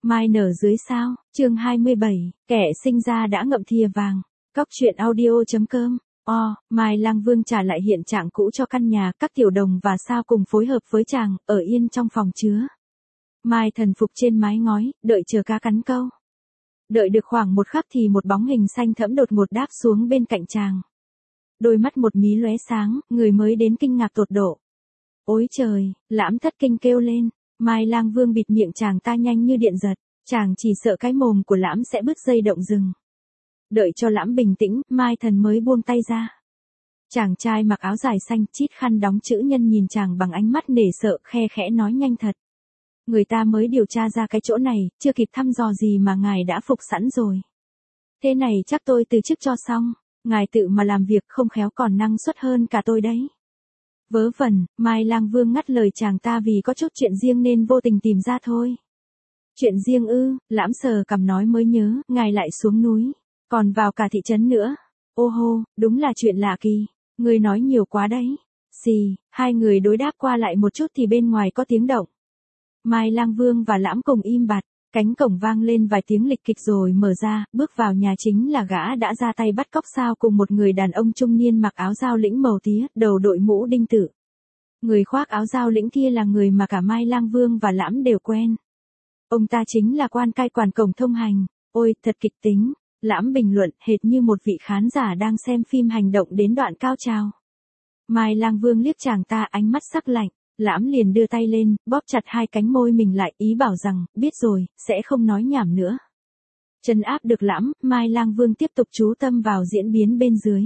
Mai nở dưới sao, chương 27, kẻ sinh ra đã ngậm thìa vàng. Cóc truyện audio.com. Mai Lang Vương trả lại hiện trạng cũ cho căn nhà, các tiểu đồng và sao cùng phối hợp với chàng, ở yên trong phòng chứa. Mai thần phục trên mái ngói, đợi chờ cá cắn câu. Đợi được khoảng một khắc thì một bóng hình xanh thẫm đột ngột đáp xuống bên cạnh chàng. Đôi mắt một mí lóe sáng, người mới đến kinh ngạc tột độ. Ôi trời, Lãm thất kinh kêu lên. Mai Lang Vương bịt miệng chàng ta nhanh như điện giật, chàng chỉ sợ cái mồm của Lãm sẽ bứt dây động rừng. Đợi cho Lãm bình tĩnh, Mai thần mới buông tay ra. Chàng trai mặc áo dài xanh, chít khăn đóng chữ nhân nhìn chàng bằng ánh mắt nể sợ, khe khẽ nói nhanh thật. Người ta mới điều tra ra cái chỗ này, chưa kịp thăm dò gì mà ngài đã phục sẵn rồi. Thế này chắc tôi từ chức cho xong, ngài tự mà làm việc không khéo còn năng suất hơn cả tôi đấy. Vớ vẩn, Mai Lang Vương ngắt lời chàng ta vì có chút chuyện riêng nên vô tình tìm ra thôi. Chuyện riêng ư? Lãm sờ cằm nói mới nhớ, ngài lại xuống núi, còn vào cả thị trấn nữa. Ô hô, đúng là chuyện lạ kỳ, người nói nhiều quá đấy. Xì, hai người đối đáp qua lại một chút thì bên ngoài có tiếng động. Mai Lang Vương và Lãm cùng im bặt, cánh cổng vang lên vài tiếng lịch kịch rồi mở ra, bước vào nhà chính là gã đã ra tay bắt cóc sao cùng một người đàn ông trung niên mặc áo dao lĩnh màu tía, đầu đội mũ đinh tử. Người khoác áo dao lĩnh kia là người mà cả Mai Lang Vương và Lãm đều quen. Ông ta chính là quan cai quản cổng thông hành. Ôi, thật kịch tính. Lãm bình luận hệt như một vị khán giả đang xem phim hành động đến đoạn cao trào. Mai Lang Vương liếc chàng ta ánh mắt sắc lạnh. Lãm liền đưa tay lên, bóp chặt hai cánh môi mình lại, ý bảo rằng, biết rồi, sẽ không nói nhảm nữa. Trấn áp được Lãm, Mai Lang Vương tiếp tục chú tâm vào diễn biến bên dưới.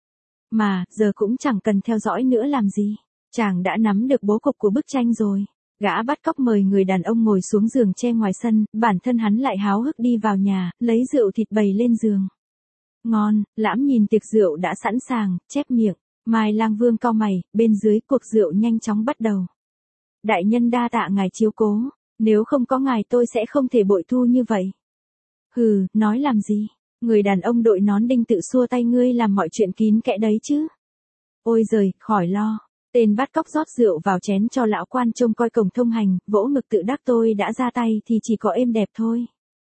Mà, giờ cũng chẳng cần theo dõi nữa làm gì. Chàng đã nắm được bố cục của bức tranh rồi. Gã bắt cóc mời người đàn ông ngồi xuống giường tre ngoài sân, bản thân hắn lại háo hức đi vào nhà, lấy rượu thịt bày lên giường. Ngon, Lãm nhìn tiệc rượu đã sẵn sàng, chép miệng. Mai Lang Vương cau mày, bên dưới cuộc rượu nhanh chóng bắt đầu. Đại nhân đa tạ ngài chiếu cố, nếu không có ngài tôi sẽ không thể bội thu như vậy. Hừ, nói làm gì, người đàn ông đội nón đinh tự xua tay, ngươi làm mọi chuyện kín kẽ đấy chứ. Ôi giời, khỏi lo. Tên bắt cóc rót rượu vào chén cho lão quan trông coi cổng thông hành, vỗ ngực tự đắc tôi đã ra tay thì chỉ có êm đẹp thôi.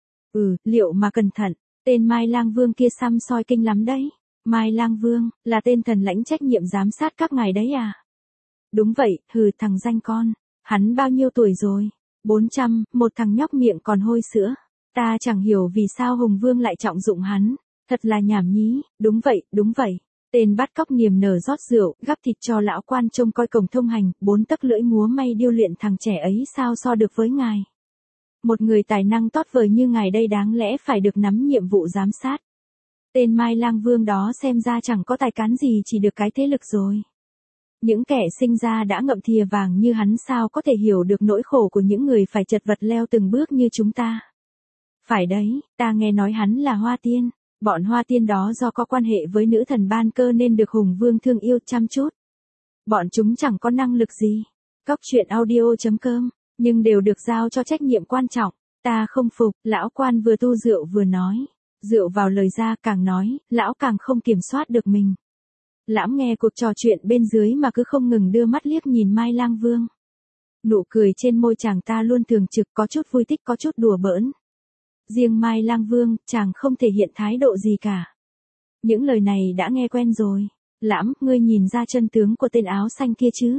Liệu mà cẩn thận, tên Mai Lang Vương kia xăm soi kinh lắm đấy. Mai Lang Vương, là tên thần lãnh trách nhiệm giám sát các ngài đấy à? Đúng vậy, thằng danh con. Hắn bao nhiêu tuổi rồi? 400, một thằng nhóc miệng còn hôi sữa. Ta chẳng hiểu vì sao Hùng Vương lại trọng dụng hắn. Thật là nhảm nhí, đúng vậy. Tên bắt cóc niềm nở rót rượu, gắp thịt cho lão quan trông coi cổng thông hành, 4 tấc lưỡi múa may điêu luyện, thằng trẻ ấy sao so được với ngài. Một người tài năng tót vời như ngài đây đáng lẽ phải được nắm nhiệm vụ giám sát. Tên Mai Lang Vương đó xem ra chẳng có tài cán gì, chỉ được cái thế lực rồi. Những kẻ sinh ra đã ngậm thìa vàng như hắn sao có thể hiểu được nỗi khổ của những người phải chật vật leo từng bước như chúng ta. Phải đấy, ta nghe nói hắn là Hoa Tiên. Bọn Hoa Tiên đó do có quan hệ với nữ thần Ban Cơ nên được Hùng Vương thương yêu chăm chút. Bọn chúng chẳng có năng lực gì. Cóc truyện audio.com, nhưng đều được giao cho trách nhiệm quan trọng. Ta không phục, lão quan vừa tu rượu vừa nói. Rượu vào lời ra, càng nói, lão càng không kiểm soát được mình. Lãm nghe cuộc trò chuyện bên dưới mà cứ không ngừng đưa mắt liếc nhìn Mai Lang Vương. Nụ cười trên môi chàng ta luôn thường trực, có chút vui thích có chút đùa bỡn. Riêng Mai Lang Vương, chàng không thể hiện thái độ gì cả. Những lời này đã nghe quen rồi. Lãm, ngươi nhìn ra chân tướng của tên áo xanh kia chứ?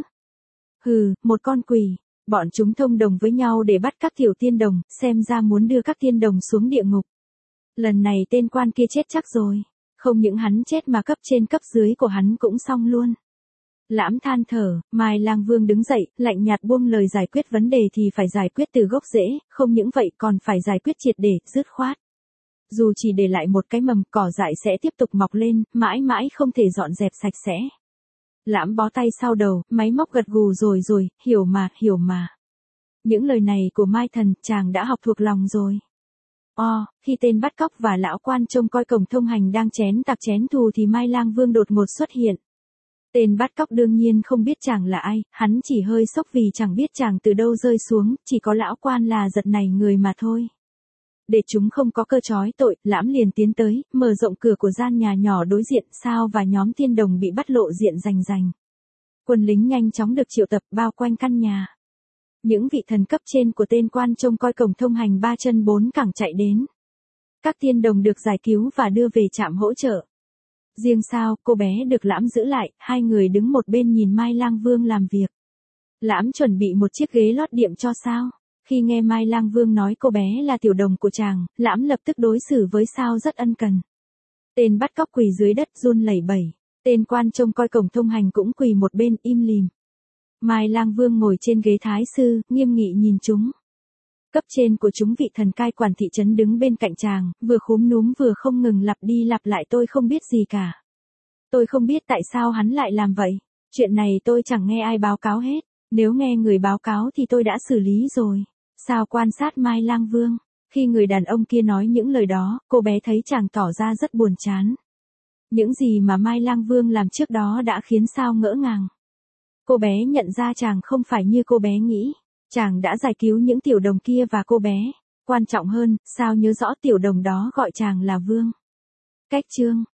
Một con quỷ. Bọn chúng thông đồng với nhau để bắt các tiểu tiên đồng, xem ra muốn đưa các tiên đồng xuống địa ngục. Lần này tên quan kia chết chắc rồi. Không những hắn chết mà cấp trên cấp dưới của hắn cũng xong luôn. Lãm than thở, Mai Lang Vương đứng dậy, lạnh nhạt buông lời, giải quyết vấn đề thì phải giải quyết từ gốc rễ, không những vậy còn phải giải quyết triệt để, dứt khoát. Dù chỉ để lại một cái mầm, cỏ dại sẽ tiếp tục mọc lên, mãi mãi không thể dọn dẹp sạch sẽ. Lãm bó tay sau đầu, máy móc gật gù rồi, hiểu mà. Những lời này của Mai thần, chàng đã học thuộc lòng rồi. Khi tên bắt cóc và lão quan trông coi cổng thông hành đang chén tạc chén thù thì Mai Lang Vương đột ngột xuất hiện. Tên bắt cóc đương nhiên không biết chàng là ai, hắn chỉ hơi sốc vì chẳng biết chàng từ đâu rơi xuống, chỉ có lão quan là giật nảy người mà thôi. Để chúng không có cơ trói tội, Lãm liền tiến tới, mở rộng cửa của gian nhà nhỏ đối diện, Sao và nhóm tiên đồng bị bắt lộ diện rành rành. Quân lính nhanh chóng được triệu tập bao quanh căn nhà. Những vị thần cấp trên của tên quan trông coi cổng thông hành 3 chân 4 cẳng chạy đến. Các tiên đồng được giải cứu và đưa về trạm hỗ trợ. Riêng Sao, cô bé được Lãm giữ lại, hai người đứng một bên nhìn Mai Lang Vương làm việc. Lãm chuẩn bị một chiếc ghế lót đệm cho Sao. Khi nghe Mai Lang Vương nói cô bé là tiểu đồng của chàng, Lãm lập tức đối xử với Sao rất ân cần. Tên bắt cóc quỳ dưới đất run lẩy bẩy. Tên quan trông coi cổng thông hành cũng quỳ một bên im lìm. Mai Lang Vương ngồi trên ghế thái sư, nghiêm nghị nhìn chúng. Cấp trên của chúng vị thần cai quản thị trấn đứng bên cạnh chàng, vừa khúm núm vừa không ngừng lặp đi lặp lại tôi không biết gì cả. Tôi không biết tại sao hắn lại làm vậy. Chuyện này tôi chẳng nghe ai báo cáo hết. Nếu nghe người báo cáo thì tôi đã xử lý rồi. Sao quan sát Mai Lang Vương. Khi người đàn ông kia nói những lời đó, cô bé thấy chàng tỏ ra rất buồn chán. Những gì mà Mai Lang Vương làm trước đó đã khiến Sao ngỡ ngàng. Cô bé nhận ra chàng không phải như cô bé nghĩ. Chàng đã giải cứu những tiểu đồng kia và cô bé. Quan trọng hơn, Sao nhớ rõ tiểu đồng đó gọi chàng là Vương. Cách chương